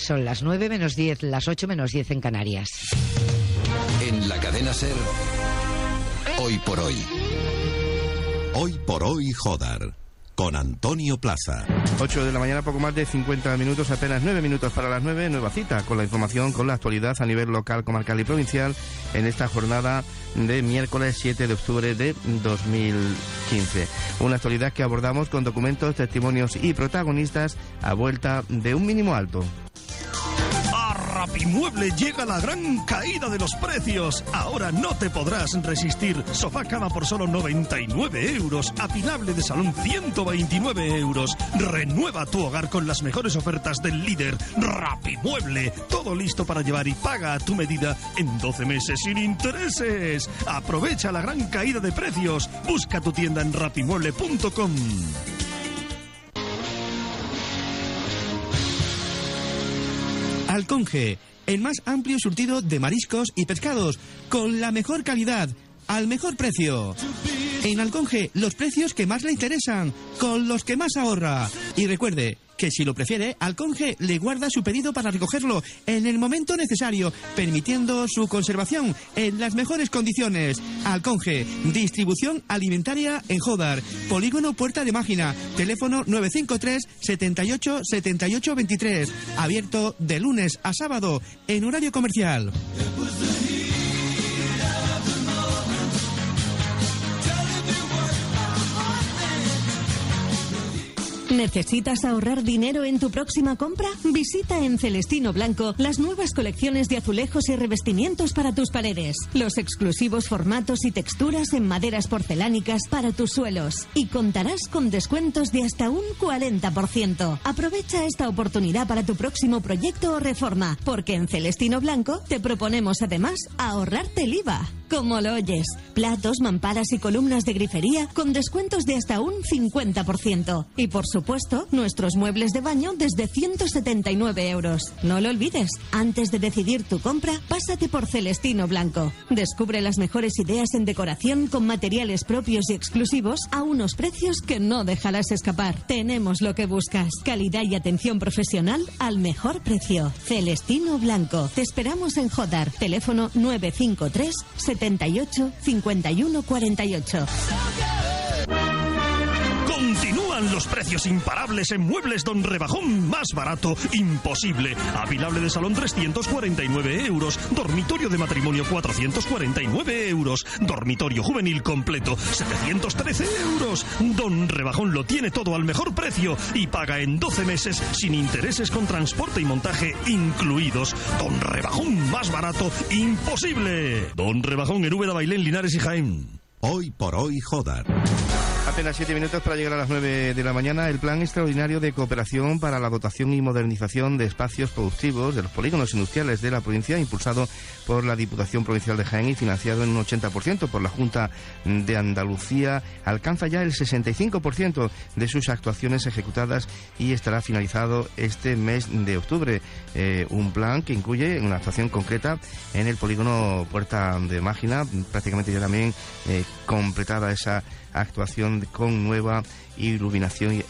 Son las 9 menos 10, las 8 menos 10 en Canarias. En la cadena SER, Hoy por Hoy. Hoy por Hoy, Jodar. Con Antonio Plaza. 8 de la mañana, poco más de 50 minutos, apenas 9 minutos para las 9, nueva cita con la información, con la actualidad a nivel local, comarcal y provincial en esta jornada de miércoles 7 de octubre de 2015. Una actualidad que abordamos con documentos, testimonios y protagonistas a vuelta de un mínimo alto. Rapimueble llega la gran caída de los precios. Ahora no te podrás resistir. Sofá cama por solo 99 euros. Apilable de salón 129 euros. Renueva tu hogar con las mejores ofertas del líder. Rapimueble. Todo listo para llevar y paga a tu medida en 12 meses sin intereses. Aprovecha la gran caída de precios. Busca tu tienda en rapimueble.com. Alconge, el más amplio surtido de mariscos y pescados, con la mejor calidad, al mejor precio. En Alconge, los precios que más le interesan, con los que más ahorra. Y recuerde que si lo prefiere, Alconge le guarda su pedido para recogerlo en el momento necesario, permitiendo su conservación en las mejores condiciones. Alconge, distribución alimentaria en Jodar, Polígono Puerta de Mágina, teléfono 953 78 78 23, abierto de lunes a sábado en horario comercial. ¿Necesitas ahorrar dinero en tu próxima compra? Visita en Celestino Blanco las nuevas colecciones de azulejos y revestimientos para tus paredes, los exclusivos formatos y texturas en maderas porcelánicas para tus suelos, y contarás con descuentos de hasta un 40%. Aprovecha esta oportunidad para tu próximo proyecto o reforma, porque en Celestino Blanco te proponemos además ahorrarte el IVA. Como lo oyes, platos, mamparas y columnas de grifería con descuentos de hasta un 50%. Y por supuesto, nuestros muebles de baño desde 179 euros. No lo olvides, antes de decidir tu compra, pásate por Celestino Blanco. Descubre las mejores ideas en decoración con materiales propios y exclusivos a unos precios que no dejarás escapar. Tenemos lo que buscas, calidad y atención profesional al mejor precio. Celestino Blanco. Te esperamos en Jodar, teléfono 953 78 51 48. Continúan los precios imparables en Muebles Don Rebajón. Más barato imposible. Apilable de salón 349 euros. Dormitorio de matrimonio 449 euros. Dormitorio juvenil completo 713 euros. Don Rebajón lo tiene todo al mejor precio y paga en 12 meses sin intereses con transporte y montaje incluidos. Don Rebajón, más barato imposible. Don Rebajón en Úbeda, Bailén, Linares y Jaén. Hoy por Hoy, Jodar. Apenas 7 minutos para llegar a las 9 de la mañana. El Plan Extraordinario de Cooperación para la Dotación y Modernización de Espacios Productivos de los Polígonos Industriales de la provincia, impulsado por la Diputación Provincial de Jaén y financiado en un 80% por la Junta de Andalucía, alcanza ya el 65% de sus actuaciones ejecutadas y estará finalizado este mes de octubre. Un plan que incluye una actuación concreta en el polígono Puerta de Mágina, prácticamente ya también completada esa actuación con nueva iluminación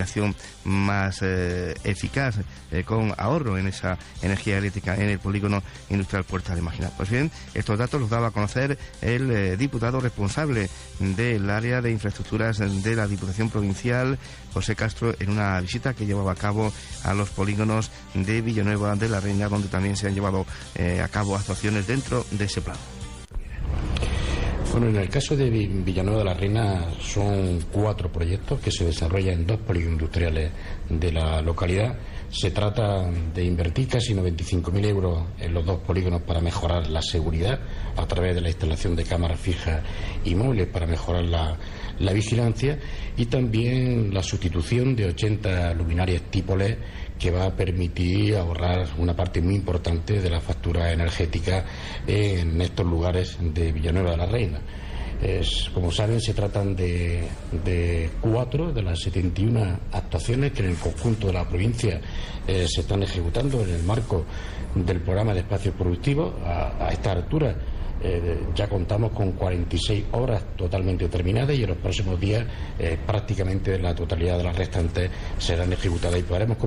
más eficaz, con ahorro en esa energía eléctrica en el polígono industrial Puerta de Mágina. Pues bien, estos datos los daba a conocer el diputado responsable del área de infraestructuras de la Diputación Provincial, José Castro, en una visita que llevaba a cabo a los polígonos de Villanueva de la Reina, donde también se han llevado a cabo actuaciones dentro de ese plan. Bueno, en el caso de Villanueva de la Reina son 4 proyectos que se desarrollan en 2 polígonos industriales de la localidad. Se trata de invertir casi 95.000 euros en los 2 polígonos para mejorar la seguridad a través de la instalación de cámaras fijas y móviles para mejorar la vigilancia, y también la sustitución de 80 luminarias tipo LED que va a permitir ahorrar una parte muy importante de la factura energética en estos lugares de Villanueva de la Reina. Como saben, se tratan de 4 de las 71 actuaciones que en el conjunto de la provincia se están ejecutando en el marco del programa de espacios productivos. A esta altura ya contamos con 46 obras totalmente terminadas y en los próximos días prácticamente la totalidad de las restantes serán ejecutadas y podremos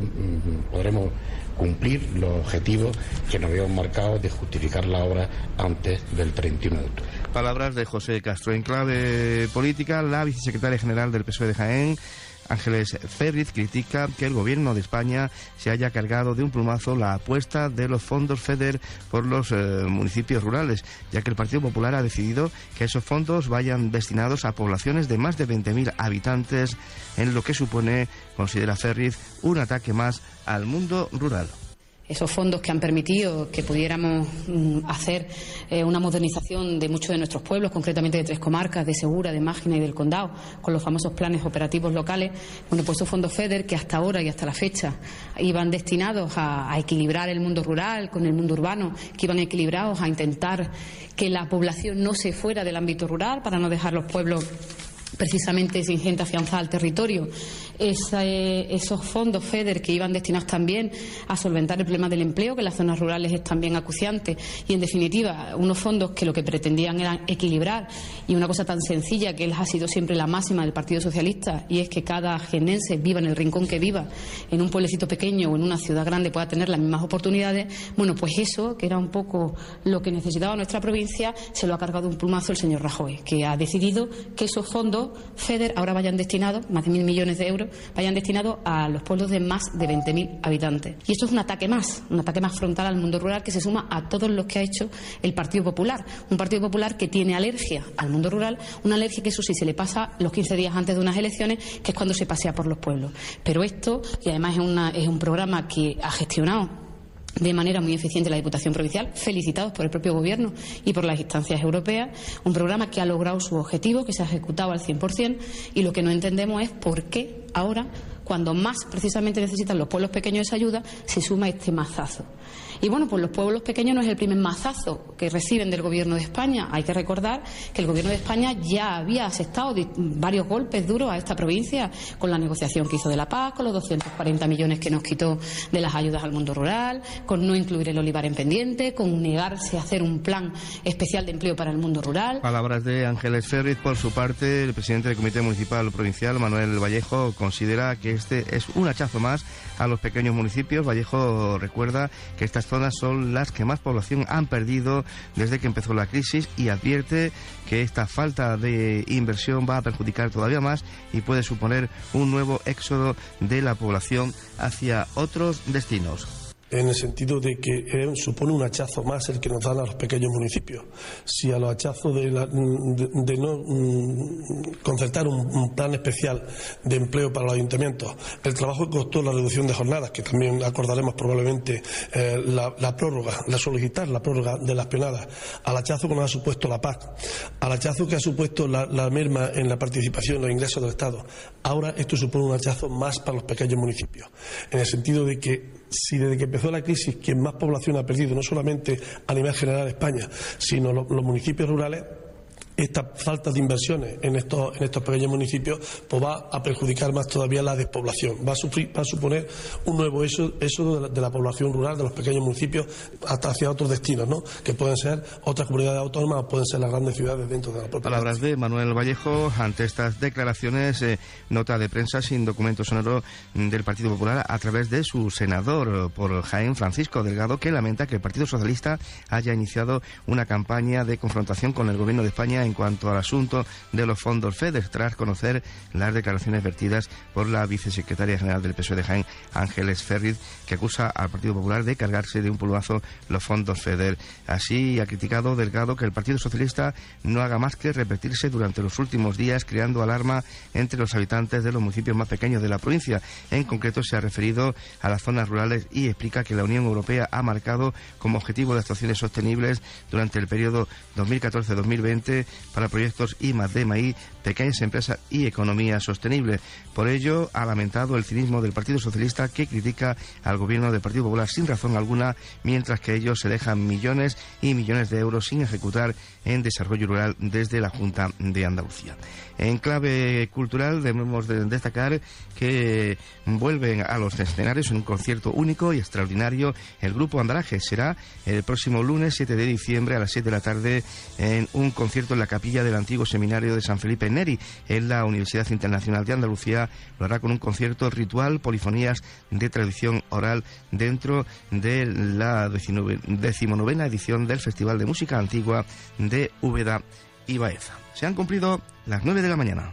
cumplir los objetivos que nos habíamos marcado de justificar la obra antes del 31 de octubre. Palabras de José Castro. En clave política, la vicesecretaria general del PSOE de Jaén, Ángeles Ferriz, critica que el gobierno de España se haya cargado de un plumazo la apuesta de los fondos FEDER por los municipios rurales, ya que el Partido Popular ha decidido que esos fondos vayan destinados a poblaciones de más de 20.000 habitantes, en lo que supone, considera Ferriz, un ataque más al mundo rural. Esos fondos que han permitido que pudiéramos hacer una modernización de muchos de nuestros pueblos, concretamente de 3 comarcas, de Segura, de Mágina y del Condado, con los famosos planes operativos locales. Bueno, pues esos fondos FEDER que hasta ahora y hasta la fecha iban destinados a equilibrar el mundo rural con el mundo urbano, que iban equilibrados a intentar que la población no se fuera del ámbito rural para no dejar los pueblos precisamente sin gente afianzada al territorio. Esos fondos FEDER que iban destinados también a solventar el problema del empleo, que en las zonas rurales es también acuciante, y en definitiva unos fondos que lo que pretendían era equilibrar, y una cosa tan sencilla que ha sido siempre la máxima del Partido Socialista, y es que cada jiennense, viva en el rincón que viva, en un pueblecito pequeño o en una ciudad grande, pueda tener las mismas oportunidades. Bueno, pues eso, que era un poco lo que necesitaba nuestra provincia, se lo ha cargado un plumazo el señor Rajoy, que ha decidido que esos fondos FEDER ahora vayan destinados, más de 1.000 millones de euros, vayan destinados a los pueblos de más de 20.000 habitantes. Y esto es un ataque más frontal al mundo rural, que se suma a todos los que ha hecho el Partido Popular. Un Partido Popular que tiene alergia al mundo rural, una alergia que eso sí se le pasa los 15 días antes de unas elecciones, que es cuando se pasea por los pueblos. Pero esto, y además es un programa que ha gestionado de manera muy eficiente la Diputación Provincial, felicitados por el propio Gobierno y por las instancias europeas, un programa que ha logrado su objetivo, que se ha ejecutado al 100%, y lo que no entendemos es por qué ahora, cuando más precisamente necesitan los pueblos pequeños esa ayuda, se suma este mazazo. Y bueno, pues los pueblos pequeños no es el primer mazazo que reciben del Gobierno de España. Hay que recordar que el Gobierno de España ya había asestado varios golpes duros a esta provincia con la negociación que hizo de la PAC, con los 240 millones que nos quitó de las ayudas al mundo rural, con no incluir el olivar en pendiente, con negarse a hacer un plan especial de empleo para el mundo rural. Palabras de Ángeles Ferriz. Por su parte, el presidente del Comité Municipal Provincial, Manuel Vallejo, considera que este es un hachazo más a los pequeños municipios. Vallejo recuerda que estas zonas son las que más población han perdido desde que empezó la crisis, y advierte que esta falta de inversión va a perjudicar todavía más y puede suponer un nuevo éxodo de la población hacia otros destinos. En el sentido de que supone un hachazo más el que nos dan a los pequeños municipios. Si a los hachazos de no concertar un plan especial de empleo para los ayuntamientos, el trabajo que costó la reducción de jornadas, que también acordaremos probablemente la prórroga, solicitar la prórroga de las penadas, al hachazo que nos ha supuesto la PAC, al hachazo que ha supuesto la merma en la participación en los ingresos del Estado, ahora esto supone un hachazo más para los pequeños municipios. En el sentido de que si desde que empezó la crisis quien más población ha perdido, no solamente a nivel general de España, sino los municipios rurales, esta falta de inversiones en estos pequeños municipios pues va a perjudicar más todavía la despoblación, va a suponer un nuevo éxodo de la población rural de los pequeños municipios hasta hacia otros destinos, ¿no? Que pueden ser otras comunidades autónomas o pueden ser las grandes ciudades dentro de la propia. Palabras de Manuel Vallejo ante estas declaraciones. Nota de prensa sin documento sonoro del Partido Popular a través de su senador por Jaén, Francisco Delgado, que lamenta que el Partido Socialista haya iniciado una campaña de confrontación con el Gobierno de España en cuanto al asunto de los fondos FEDER, tras conocer las declaraciones vertidas por la vicesecretaria general del PSOE de Jaén, Ángeles Ferriz, que acusa al Partido Popular de cargarse de un plumazo los fondos FEDER. Así ha criticado Delgado que el Partido Socialista no haga más que repetirse durante los últimos días, creando alarma entre los habitantes de los municipios más pequeños de la provincia. En concreto se ha referido a las zonas rurales y explica que la Unión Europea ha marcado como objetivo de actuaciones sostenibles durante el periodo 2014-2020 para proyectos I+D+I, pequeñas empresas y economía sostenible. Por ello, ha lamentado el cinismo del Partido Socialista, que critica al gobierno del Partido Popular sin razón alguna, mientras que ellos se dejan millones y millones de euros sin ejecutar en desarrollo rural desde la Junta de Andalucía. En clave cultural debemos destacar que vuelven a los escenarios en un concierto único y extraordinario el grupo Andaraje. Será el próximo lunes 7 de diciembre a las 7 de la tarde en un concierto en la capilla del antiguo seminario de San Felipe Neri en la Universidad Internacional de Andalucía. Lo hará con un concierto ritual, polifonías de tradición oral dentro de la 19ª edición del Festival de Música Antigua de Úbeda y Baeza. Se han cumplido las 9 de la mañana.